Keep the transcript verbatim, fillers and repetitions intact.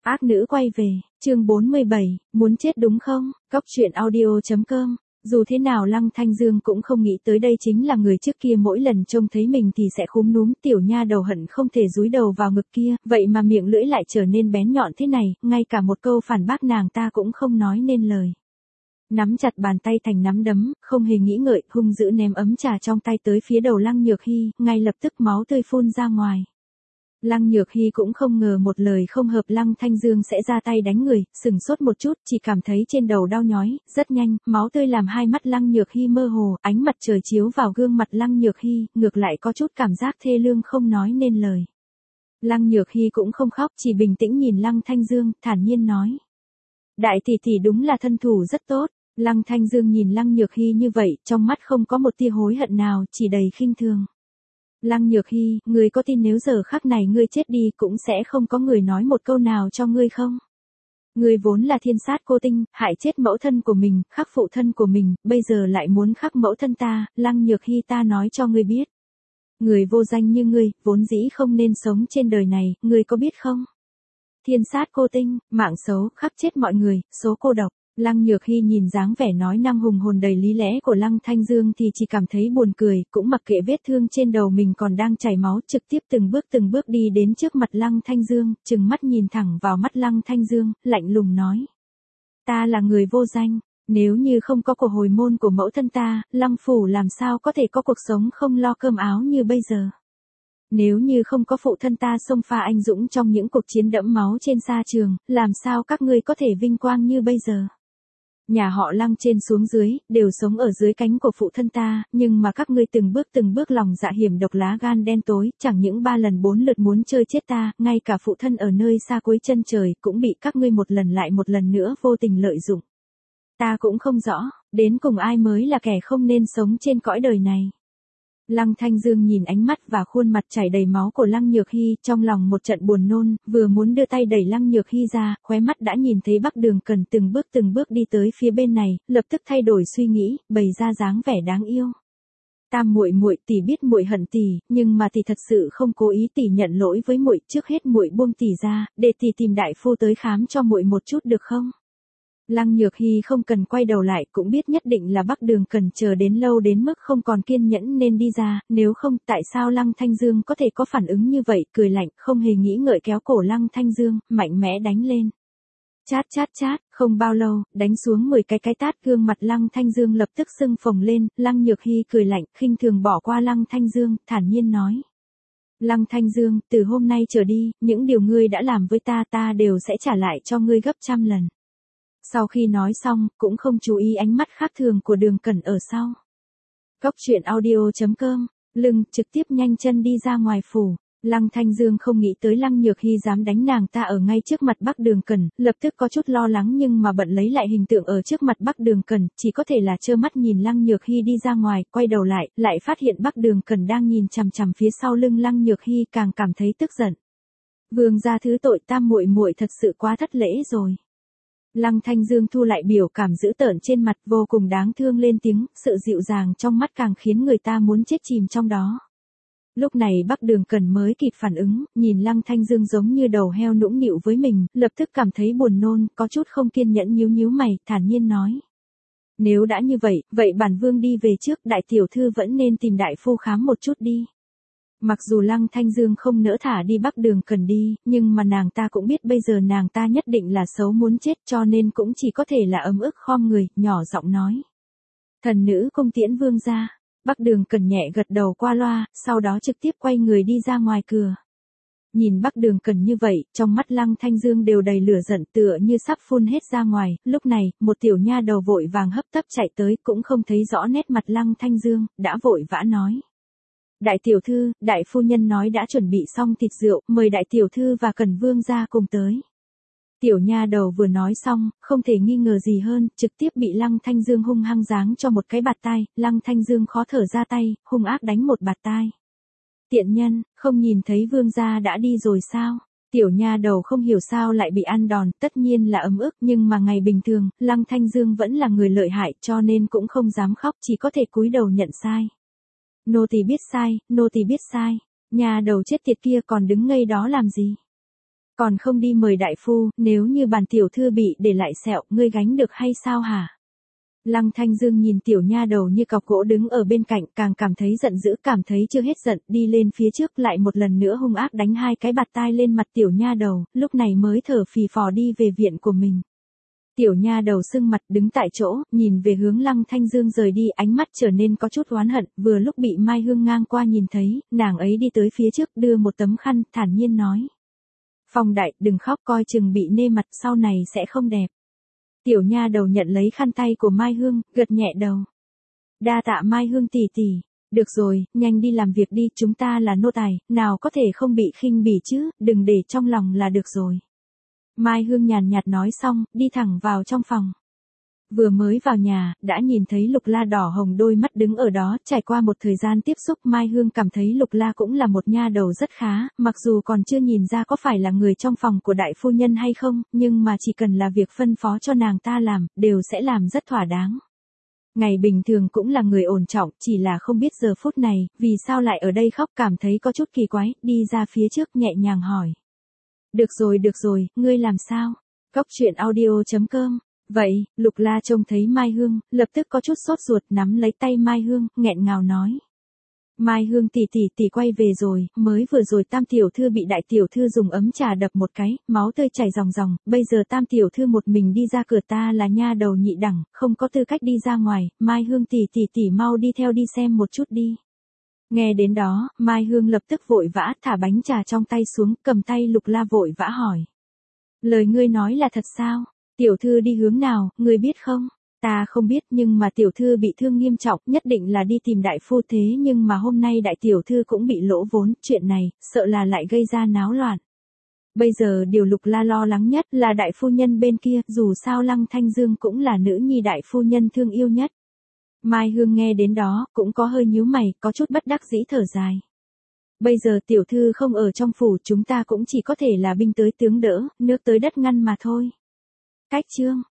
Ác nữ quay về, chương bốn mươi bảy, muốn chết đúng không? Cóc truyện audio chấm com. Dù thế nào Lăng Thanh Dương cũng không nghĩ tới đây chính là người trước kia mỗi lần trông thấy mình thì sẽ khúm núm, tiểu nha đầu hận không thể dúi đầu vào ngực kia, vậy mà miệng lưỡi lại trở nên bén nhọn thế này, ngay cả một câu phản bác nàng ta cũng không nói nên lời. Nắm chặt bàn tay thành nắm đấm, không hề nghĩ ngợi, hung dữ ném ấm trà trong tay tới phía đầu Lăng Nhược Hy, ngay lập tức máu tươi phun ra ngoài. Lăng Nhược Hy cũng không ngờ một lời không hợp Lăng Thanh Dương sẽ ra tay đánh người, sừng sốt một chút, chỉ cảm thấy trên đầu đau nhói, rất nhanh, máu tươi làm hai mắt Lăng Nhược Hy mơ hồ, ánh mặt trời chiếu vào gương mặt Lăng Nhược Hy, ngược lại có chút cảm giác thê lương không nói nên lời. Lăng Nhược Hy cũng không khóc, chỉ bình tĩnh nhìn Lăng Thanh Dương, thản nhiên nói. Đại tỷ tỷ đúng là thân thủ rất tốt. Lăng Thanh Dương nhìn Lăng Nhược Hy như vậy, trong mắt không có một tia hối hận nào, chỉ đầy khinh thường. Lăng Nhược Hy, ngươi có tin nếu giờ khắc này ngươi chết đi cũng sẽ không có người nói một câu nào cho ngươi không? Ngươi vốn là thiên sát cô tinh, hại chết mẫu thân của mình, khắc phụ thân của mình, bây giờ lại muốn khắc mẫu thân ta, Lăng Nhược Hy ta nói cho ngươi biết. Người vô danh như ngươi, vốn dĩ không nên sống trên đời này, ngươi có biết không? Thiên sát cô tinh, mạng xấu, khắc chết mọi người, số cô độc. Lăng Nhược Hy nhìn dáng vẻ nói năng hùng hồn đầy lý lẽ của Lăng Thanh Dương thì chỉ cảm thấy buồn cười, cũng mặc kệ vết thương trên đầu mình còn đang chảy máu, trực tiếp từng bước từng bước đi đến trước mặt Lăng Thanh Dương, trừng mắt nhìn thẳng vào mắt Lăng Thanh Dương, lạnh lùng nói. Ta là người vô danh, nếu như không có của hồi môn của mẫu thân ta, Lăng Phủ làm sao có thể có cuộc sống không lo cơm áo như bây giờ. Nếu như không có phụ thân ta xông pha anh dũng trong những cuộc chiến đẫm máu trên sa trường, làm sao các ngươi có thể vinh quang như bây giờ. Nhà họ Lăng trên xuống dưới, đều sống ở dưới cánh của phụ thân ta, nhưng mà các ngươi từng bước từng bước lòng dạ hiểm độc lá gan đen tối, chẳng những ba lần bốn lượt muốn chơi chết ta, ngay cả phụ thân ở nơi xa cuối chân trời, cũng bị các ngươi một lần lại một lần nữa vô tình lợi dụng. Ta cũng không rõ, đến cùng ai mới là kẻ không nên sống trên cõi đời này. Lăng Thanh Dương nhìn ánh mắt và khuôn mặt chảy đầy máu của Lăng Nhược Hy, trong lòng một trận buồn nôn, vừa muốn đưa tay đẩy Lăng Nhược Hy ra, khóe mắt đã nhìn thấy Bắc Đường Cần từng bước từng bước đi tới phía bên này, lập tức thay đổi suy nghĩ, bày ra dáng vẻ đáng yêu. Tam muội muội, tỷ biết muội hận tỷ, nhưng mà tỷ thật sự không cố ý, tỷ nhận lỗi với muội, trước hết muội buông tỷ ra, để tỷ tìm đại phu tới khám cho muội một chút được không? Lăng Nhược Hy không cần quay đầu lại, cũng biết nhất định là Bắc Đường Cần chờ đến lâu đến mức không còn kiên nhẫn nên đi ra, nếu không, tại sao Lăng Thanh Dương có thể có phản ứng như vậy, cười lạnh, không hề nghĩ ngợi kéo cổ Lăng Thanh Dương, mạnh mẽ đánh lên. Chát chát chát, không bao lâu, đánh xuống mười cái cái tát, gương mặt Lăng Thanh Dương lập tức sưng phồng lên, Lăng Nhược Hy cười lạnh, khinh thường bỏ qua Lăng Thanh Dương, thản nhiên nói. Lăng Thanh Dương, từ hôm nay trở đi, những điều ngươi đã làm với ta ta đều sẽ trả lại cho ngươi gấp trăm lần. Sau khi nói xong, cũng không chú ý ánh mắt khác thường của Đường Cẩn ở sau. Cóc truyện audio chấm com, lưng, trực tiếp nhanh chân đi ra ngoài phủ. Lăng Thanh Dương không nghĩ tới Lăng Nhược Hy dám đánh nàng ta ở ngay trước mặt Bắc Đường Cẩn, lập tức có chút lo lắng nhưng mà bận lấy lại hình tượng ở trước mặt Bắc Đường Cẩn, chỉ có thể là trơ mắt nhìn Lăng Nhược Hy đi ra ngoài, quay đầu lại, lại phát hiện Bắc Đường Cẩn đang nhìn chằm chằm phía sau lưng Lăng Nhược Hy, càng cảm thấy tức giận. Vương gia thứ tội, tam muội muội thật sự quá thất lễ rồi. Lăng Thanh Dương thu lại biểu cảm dữ tợn trên mặt, vô cùng đáng thương lên tiếng, sự dịu dàng trong mắt càng khiến người ta muốn chết chìm trong đó. Lúc này Bắc Đường Cẩn mới kịp phản ứng, nhìn Lăng Thanh Dương giống như đầu heo nũng nịu với mình, lập tức cảm thấy buồn nôn, có chút không kiên nhẫn nhíu nhíu mày, thản nhiên nói. Nếu đã như vậy, vậy bản vương đi về trước, đại tiểu thư vẫn nên tìm đại phu khám một chút đi. Mặc dù Lăng Thanh Dương không nỡ thả đi Bắc Đường Cần đi, nhưng mà nàng ta cũng biết bây giờ nàng ta nhất định là xấu muốn chết cho nên cũng chỉ có thể là ấm ức khom người, nhỏ giọng nói. Thần nữ cung tiễn vương ra. Bắc Đường Cần nhẹ gật đầu qua loa, sau đó trực tiếp quay người đi ra ngoài cửa. Nhìn Bắc Đường Cần như vậy, trong mắt Lăng Thanh Dương đều đầy lửa giận tựa như sắp phun hết ra ngoài, lúc này, một tiểu nha đầu vội vàng hấp tấp chạy tới cũng không thấy rõ nét mặt Lăng Thanh Dương, đã vội vã nói. Đại tiểu thư, đại phu nhân nói đã chuẩn bị xong thịt rượu, mời đại tiểu thư và Cần vương ra cùng tới. Tiểu nha đầu vừa nói xong, không thể nghi ngờ gì hơn, trực tiếp bị Lăng Thanh Dương hung hăng giáng cho một cái bạt tai, Lăng Thanh Dương khó thở ra tay, hung ác đánh một bạt tai. Tiện nhân, không nhìn thấy vương gia đã đi rồi sao? Tiểu nha đầu không hiểu sao lại bị ăn đòn, tất nhiên là ấm ức, nhưng mà ngày bình thường, Lăng Thanh Dương vẫn là người lợi hại cho nên cũng không dám khóc, chỉ có thể cúi đầu nhận sai. Nô tỳ biết sai, nô tỳ biết sai, nhà đầu chết tiệt kia còn đứng ngây đó làm gì? Còn không đi mời đại phu, nếu như bản tiểu thư bị để lại sẹo, ngươi gánh được hay sao hả? Lăng Thanh Dương nhìn tiểu nha đầu như cọc gỗ đứng ở bên cạnh, càng cảm thấy giận dữ, cảm thấy chưa hết giận, đi lên phía trước lại một lần nữa hung ác đánh hai cái bạt tai lên mặt tiểu nha đầu, lúc này mới thở phì phò đi về viện của mình. Tiểu nha đầu sưng mặt đứng tại chỗ, nhìn về hướng Lăng Thanh Dương rời đi, ánh mắt trở nên có chút oán hận, vừa lúc bị Mai Hương ngang qua nhìn thấy, nàng ấy đi tới phía trước đưa một tấm khăn, thản nhiên nói. Phong đại, đừng khóc, coi chừng bị nê mặt, sau này sẽ không đẹp. Tiểu nha đầu nhận lấy khăn tay của Mai Hương, gật nhẹ đầu. Đa tạ Mai Hương tỷ tỷ. Được rồi, nhanh đi làm việc đi, chúng ta là nô tài, nào có thể không bị khinh bỉ chứ, đừng để trong lòng là được rồi. Mai Hương nhàn nhạt nói xong, đi thẳng vào trong phòng. Vừa mới vào nhà, đã nhìn thấy Lục La đỏ hồng đôi mắt đứng ở đó, trải qua một thời gian tiếp xúc Mai Hương cảm thấy Lục La cũng là một nha đầu rất khá, mặc dù còn chưa nhìn ra có phải là người trong phòng của đại phu nhân hay không, nhưng mà chỉ cần là việc phân phó cho nàng ta làm, đều sẽ làm rất thỏa đáng. Ngày bình thường cũng là người ổn trọng, chỉ là không biết giờ phút này, vì sao lại ở đây khóc, cảm thấy có chút kỳ quái, đi ra phía trước nhẹ nhàng hỏi. Được rồi được rồi, ngươi làm sao? Cóc truyện audio chấm com. Vậy, Lục La trông thấy Mai Hương, lập tức có chút sốt ruột, nắm lấy tay Mai Hương, nghẹn ngào nói. Mai Hương tỷ tỷ tỷ quay về rồi, mới vừa rồi Tam tiểu thư bị đại tiểu thư dùng ấm trà đập một cái, máu tươi chảy ròng ròng, bây giờ Tam tiểu thư một mình đi ra cửa, ta là nha đầu nhị đẳng, không có tư cách đi ra ngoài, Mai Hương tỷ tỷ tỷ mau đi theo đi xem một chút đi. Nghe đến đó, Mai Hương lập tức vội vã thả bánh trà trong tay xuống, cầm tay Lục La vội vã hỏi. Lời ngươi nói là thật sao? Tiểu thư đi hướng nào, ngươi biết không? Ta không biết, nhưng mà tiểu thư bị thương nghiêm trọng, nhất định là đi tìm đại phu, thế nhưng mà hôm nay đại tiểu thư cũng bị lỗ vốn, chuyện này, sợ là lại gây ra náo loạn. Bây giờ điều Lục La lo lắng nhất là đại phu nhân bên kia, dù sao Lăng Thanh Dương cũng là nữ nhi đại phu nhân thương yêu nhất. Mai Hương nghe đến đó, cũng có hơi nhíu mày, có chút bất đắc dĩ thở dài. Bây giờ tiểu thư không ở trong phủ, chúng ta cũng chỉ có thể là binh tới tướng đỡ, nước tới đất ngăn mà thôi. Cách chương